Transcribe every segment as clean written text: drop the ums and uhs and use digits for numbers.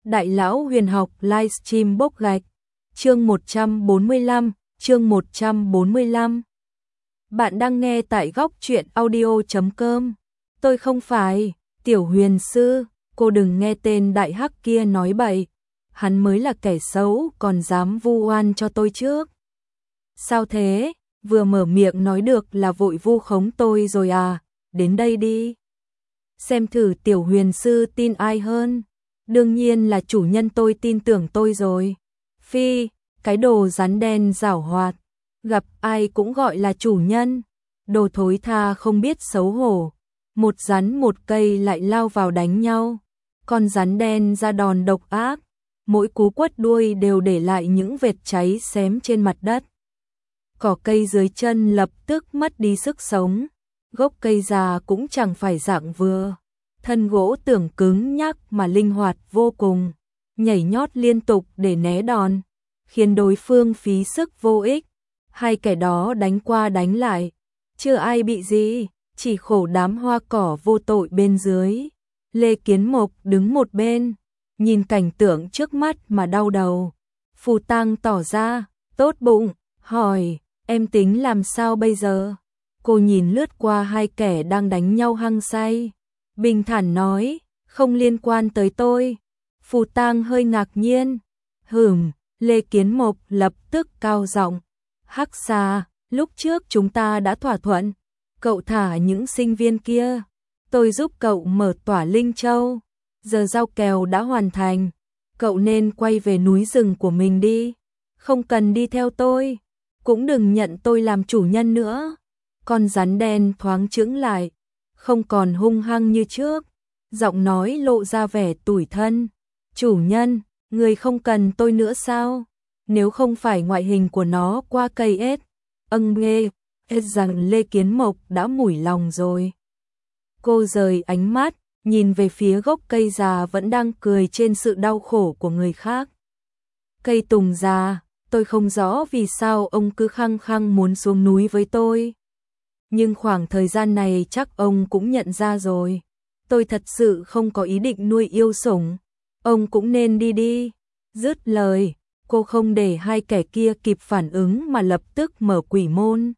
Đại lão huyền học livestream bốc gạch. Chương 145, chương 145. Bạn đang nghe tại góc truyện audio.com. Tôi không phải Tiểu Huyền sư, cô đừng nghe tên đại hắc kia nói bậy. Hắn mới là kẻ xấu còn dám vu oan cho tôi trước. Sao thế? Vừa mở miệng nói được là vội vu khống tôi rồi à? Đến đây đi. Xem thử Tiểu Huyền sư tin ai hơn. Đương nhiên là chủ nhân tôi tin tưởng tôi rồi. Phi, cái đồ rắn đen giảo hoạt, gặp ai cũng gọi là chủ nhân. Đồ thối tha không biết xấu hổ. Một rắn một cây lại lao vào đánh nhau. Con rắn đen ra đòn độc ác, mỗi cú quất đuôi đều để lại những vệt cháy xém trên mặt đất. Cỏ cây dưới chân lập tức mất đi sức sống. Gốc cây già cũng chẳng phải dạng vừa. Thân gỗ tưởng cứng nhắc mà linh hoạt vô cùng, nhảy nhót liên tục để né đòn, khiến đối phương phí sức vô ích. Hai kẻ đó đánh qua đánh lại, chưa ai bị gì, chỉ khổ đám hoa cỏ vô tội bên dưới. Lê Kiến Mộc đứng một bên, nhìn cảnh tượng trước mắt mà đau đầu. Phù Tăng tỏ ra tốt bụng, hỏi, em tính làm sao bây giờ? Cô nhìn lướt qua hai kẻ đang đánh nhau hăng say, bình thản nói, không liên quan tới tôi. Phù Tang hơi ngạc nhiên. Lê Kiến Mộc lập tức cao giọng, Hắc Xà, lúc trước chúng ta đã thỏa thuận, cậu thả những sinh viên kia, tôi giúp cậu mở tỏa Linh Châu. Giờ giao kèo đã hoàn thành, cậu nên quay về núi rừng của mình đi, không cần đi theo tôi, cũng đừng nhận tôi làm chủ nhân nữa. Con rắn đen thoáng chững lại, không còn hung hăng như trước, giọng nói lộ ra vẻ tủi thân. Chủ nhân, người không cần tôi nữa sao? Nếu không phải ngoại hình của nó qua cây ết, nghe rằng Lê Kiến Mộc đã mủi lòng rồi. Cô rời ánh mắt, nhìn về phía gốc cây già vẫn đang cười trên sự đau khổ của người khác. Cây tùng già, tôi không rõ vì sao ông cứ khăng khăng muốn xuống núi với tôi. Nhưng khoảng thời gian này chắc ông cũng nhận ra rồi. Tôi thật sự không có ý định nuôi yêu sủng. Ông cũng nên đi đi. Dứt lời, cô không để hai kẻ kia kịp phản ứng mà lập tức mở quỷ môn.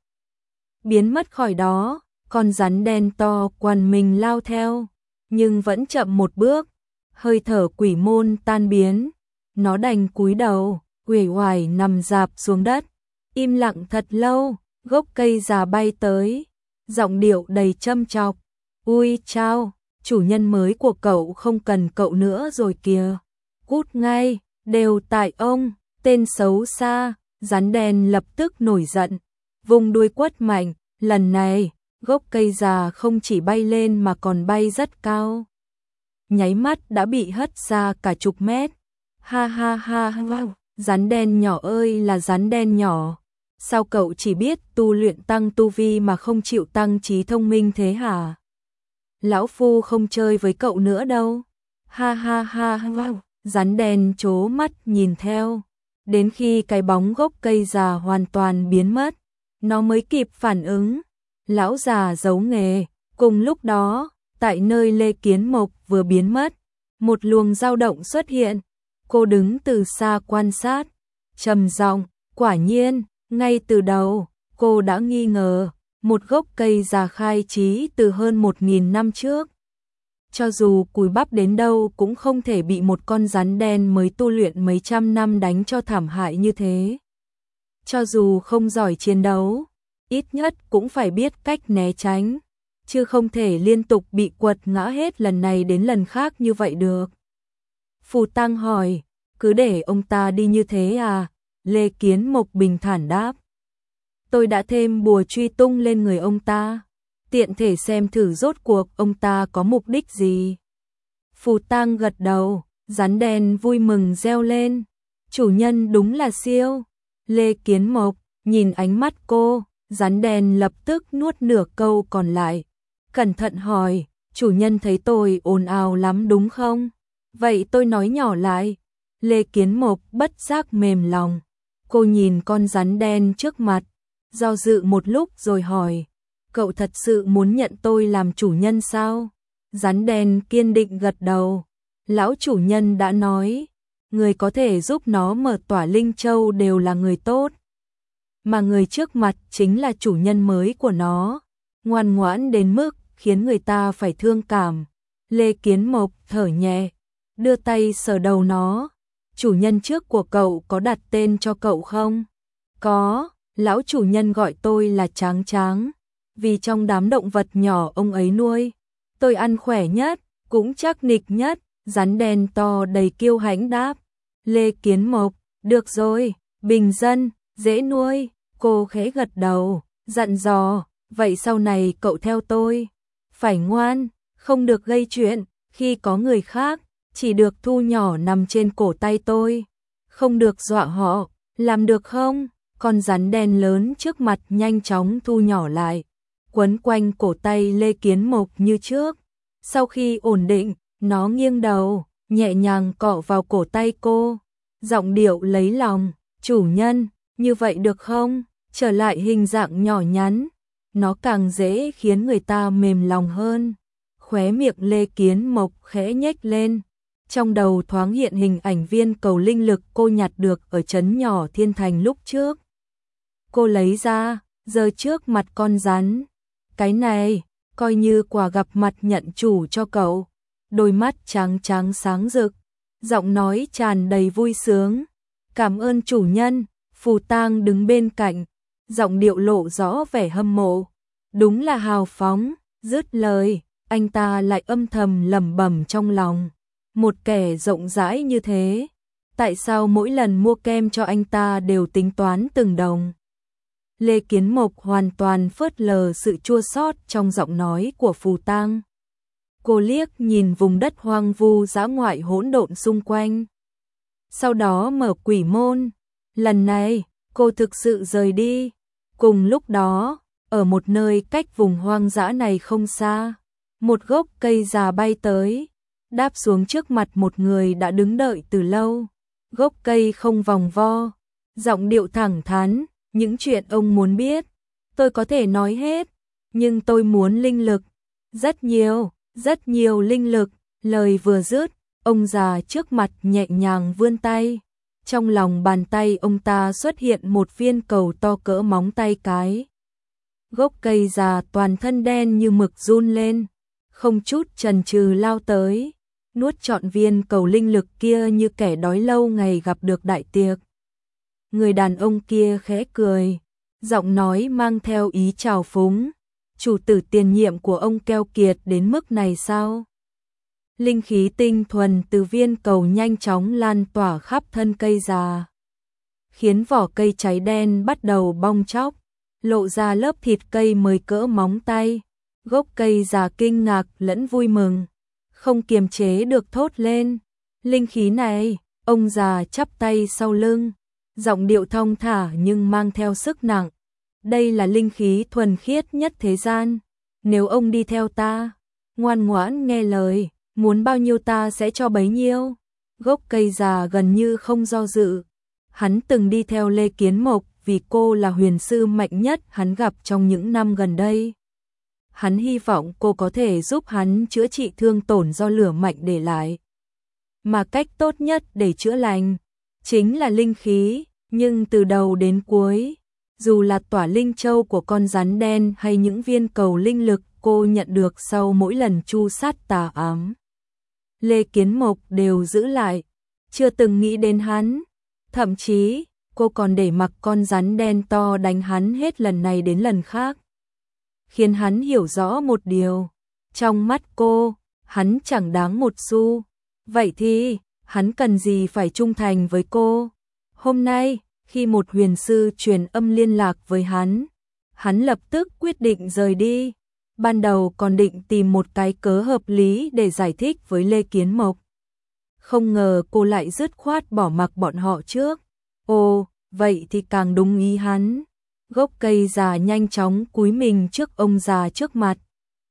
Biến mất khỏi đó, con rắn đen to quằn mình lao theo, nhưng vẫn chậm một bước. Hơi thở quỷ môn tan biến, nó đành cúi đầu, uể oải nằm rạp xuống đất. Im lặng thật lâu, gốc cây già bay tới, giọng điệu đầy châm chọc. Ui chao, chủ nhân mới của cậu không cần cậu nữa rồi kìa. Cút ngay, đều tại ông, tên xấu xa. Rắn đen lập tức nổi giận, vùng đuôi quất mạnh. Lần này, gốc cây già không chỉ bay lên mà còn bay rất cao. Nháy mắt đã bị hất ra cả chục mét. Ha ha ha ha, rắn đen nhỏ ơi là rắn đen nhỏ. Sao cậu chỉ biết tu luyện tăng tu vi mà không chịu tăng trí thông minh thế hả? Lão Phu không chơi với cậu nữa đâu. Ha ha ha ha, rắn đen trố mắt nhìn theo. Đến khi cái bóng gốc cây già hoàn toàn biến mất, nó mới kịp phản ứng. Lão già giấu nghề. Cùng lúc đó, tại nơi Lê Kiến Mộc vừa biến mất, một luồng dao động xuất hiện. Cô đứng từ xa quan sát, trầm giọng, quả nhiên, ngay từ đầu, cô đã nghi ngờ, một gốc cây già khai trí từ hơn 1000 năm trước. Cho dù cùi bắp đến đâu cũng không thể bị một con rắn đen mới tu luyện mấy trăm năm đánh cho thảm hại như thế. Cho dù không giỏi chiến đấu, ít nhất cũng phải biết cách né tránh, chứ không thể liên tục bị quật ngã hết lần này đến lần khác như vậy được. Phù Tăng hỏi, cứ để ông ta đi như thế à? Lê Kiến Mộc bình thản đáp. Tôi đã thêm bùa truy tung lên người ông ta, tiện thể xem thử rốt cuộc ông ta có mục đích gì. Phù Tăng gật đầu, rắn đen vui mừng reo lên. Chủ nhân đúng là siêu. Lê Kiến Mộc nhìn ánh mắt cô, rắn đen lập tức nuốt nửa câu còn lại. Cẩn thận hỏi, chủ nhân thấy tôi ồn ào lắm đúng không? Vậy tôi nói nhỏ lại. Lê Kiến Mộc bất giác mềm lòng. Cô nhìn con rắn đen trước mặt, do dự một lúc rồi hỏi, cậu thật sự muốn nhận tôi làm chủ nhân sao? Rắn đen kiên định gật đầu. Lão chủ nhân đã nói, người có thể giúp nó mở tỏa linh châu đều là người tốt. Mà người trước mặt chính là chủ nhân mới của nó, ngoan ngoãn đến mức khiến người ta phải thương cảm. Lê Kiến Mộc thở nhẹ, đưa tay sờ đầu nó. Chủ nhân trước của cậu có đặt tên cho cậu không? Có, lão chủ nhân gọi tôi là Tráng Tráng, vì trong đám động vật nhỏ ông ấy nuôi, tôi ăn khỏe nhất, cũng chắc nịch nhất. Rắn đen to đầy kiêu hãnh đáp. Lê Kiến Mộc, được rồi, bình dân, dễ nuôi. Cô khẽ gật đầu, dặn dò, vậy sau này cậu theo tôi, phải ngoan, không được gây chuyện, khi có người khác, chỉ được thu nhỏ nằm trên cổ tay tôi, không được dọa họ, làm được không? Con rắn đen lớn trước mặt nhanh chóng thu nhỏ lại, quấn quanh cổ tay Lê Kiến Mộc như trước. Sau khi ổn định, nó nghiêng đầu, nhẹ nhàng cọ vào cổ tay cô, giọng điệu lấy lòng, chủ nhân, như vậy được không? Trở lại hình dạng nhỏ nhắn, nó càng dễ khiến người ta mềm lòng hơn. Khóe miệng Lê Kiến Mộc khẽ nhếch lên, trong đầu thoáng hiện hình ảnh viên cầu linh lực cô nhặt được ở trấn nhỏ Thiên Thành lúc trước. Cô lấy ra, giơ trước mặt con rắn. Cái này, coi như quà gặp mặt nhận chủ cho cậu. Đôi mắt trắng trắng sáng rực, giọng nói tràn đầy vui sướng. Cảm ơn chủ nhân. Phù Tang đứng bên cạnh, giọng điệu lộ rõ vẻ hâm mộ. Đúng là hào phóng. Dứt lời, anh ta lại âm thầm lẩm bẩm trong lòng. Một kẻ rộng rãi như thế, tại sao mỗi lần mua kem cho anh ta đều tính toán từng đồng? Lê Kiến Mộc hoàn toàn phớt lờ sự chua xót trong giọng nói của Phù Tang. Cô liếc nhìn vùng đất hoang vu dã ngoại hỗn độn xung quanh. Sau đó mở quỷ môn. Lần này, cô thực sự rời đi. Cùng lúc đó, ở một nơi cách vùng hoang dã này không xa, một gốc cây già bay tới, đáp xuống trước mặt một người đã đứng đợi từ lâu. Gốc cây không vòng vo, giọng điệu thẳng thắn, những chuyện ông muốn biết, tôi có thể nói hết, nhưng tôi muốn linh lực, rất nhiều linh lực. Lời vừa dứt, ông già trước mặt nhẹ nhàng vươn tay. Trong lòng bàn tay ông ta xuất hiện một viên cầu to cỡ móng tay cái. Gốc cây già toàn thân đen như mực run lên, không chút chần chừ lao tới, nuốt trọn viên cầu linh lực kia như kẻ đói lâu ngày gặp được đại tiệc. Người đàn ông kia khẽ cười, giọng nói mang theo ý trào phúng. Chủ tử tiền nhiệm của ông keo kiệt đến mức này sao? Linh khí tinh thuần từ viên cầu nhanh chóng lan tỏa khắp thân cây già, khiến vỏ cây cháy đen bắt đầu bong tróc, lộ ra lớp thịt cây mới cỡ móng tay. Gốc cây già kinh ngạc lẫn vui mừng, không kiềm chế được thốt lên. Linh khí này, ông già chắp tay sau lưng, giọng điệu thong thả nhưng mang theo sức nặng. Đây là linh khí thuần khiết nhất thế gian. Nếu ông đi theo ta, ngoan ngoãn nghe lời, muốn bao nhiêu ta sẽ cho bấy nhiêu. Gốc cây già gần như không do dự. Hắn từng đi theo Lê Kiến Mộc vì cô là huyền sư mạnh nhất hắn gặp trong những năm gần đây. Hắn hy vọng cô có thể giúp hắn chữa trị thương tổn do lửa mạnh để lại. Mà cách tốt nhất để chữa lành chính là linh khí, nhưng từ đầu đến cuối, dù là tỏa linh châu của con rắn đen hay những viên cầu linh lực cô nhận được sau mỗi lần chu sát tà ám, Lê Kiến Mộc đều giữ lại, chưa từng nghĩ đến hắn. Thậm chí, cô còn để mặc con rắn đen to đánh hắn hết lần này đến lần khác. Khiến hắn hiểu rõ một điều, trong mắt cô, hắn chẳng đáng một xu. Vậy thì, hắn cần gì phải trung thành với cô? Hôm nay, khi một huyền sư truyền âm liên lạc với hắn lập tức quyết định rời đi. Ban đầu còn định tìm một cái cớ hợp lý để giải thích với Lê Kiến Mộc. Không ngờ cô lại dứt khoát bỏ mặc bọn họ trước. Ồ, vậy thì càng đúng ý hắn. Gốc cây già nhanh chóng cúi mình trước ông già trước mặt,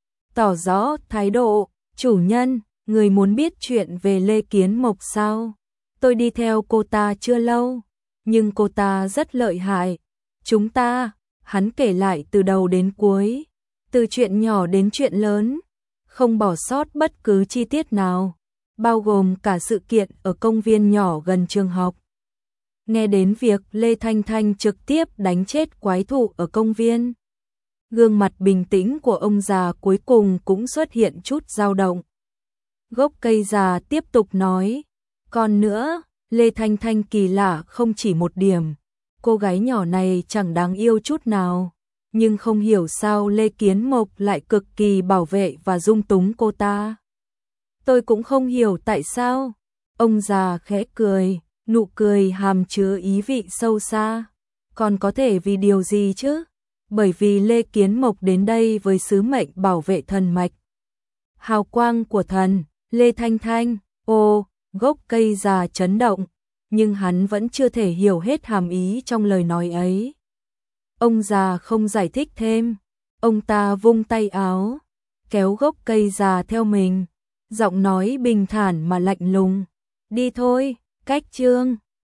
tỏ rõ thái độ. Chủ nhân, người muốn biết chuyện về Lê Kiến Mộc sao? Tôi đi theo cô ta chưa lâu, nhưng cô ta rất lợi hại. Chúng ta, hắn kể lại từ đầu đến cuối, từ chuyện nhỏ đến chuyện lớn, không bỏ sót bất cứ chi tiết nào. bao gồm cả sự kiện ở công viên nhỏ gần trường học. Nghe đến việc Lê Thanh Thanh trực tiếp đánh chết quái thú ở công viên, gương mặt bình tĩnh của ông già cuối cùng cũng xuất hiện chút dao động. Gốc cây già tiếp tục nói, còn nữa, Lê Thanh Thanh kỳ lạ không chỉ một điểm, cô gái nhỏ này chẳng đáng yêu chút nào, nhưng không hiểu sao Lê Kiến Mộc lại cực kỳ bảo vệ và dung túng cô ta. Tôi cũng không hiểu tại sao. Ông già khẽ cười, nụ cười hàm chứa ý vị sâu xa. Còn có thể vì điều gì chứ? Bởi vì Lê Kiến Mộc đến đây với sứ mệnh bảo vệ thần mạch. Hào quang của thần, Lê Thanh Thanh, gốc cây già chấn động, nhưng hắn vẫn chưa thể hiểu hết hàm ý trong lời nói ấy. Ông già không giải thích thêm, ông ta vung tay áo, kéo gốc cây già theo mình, giọng nói bình thản mà lạnh lùng. Đi thôi, cách chương.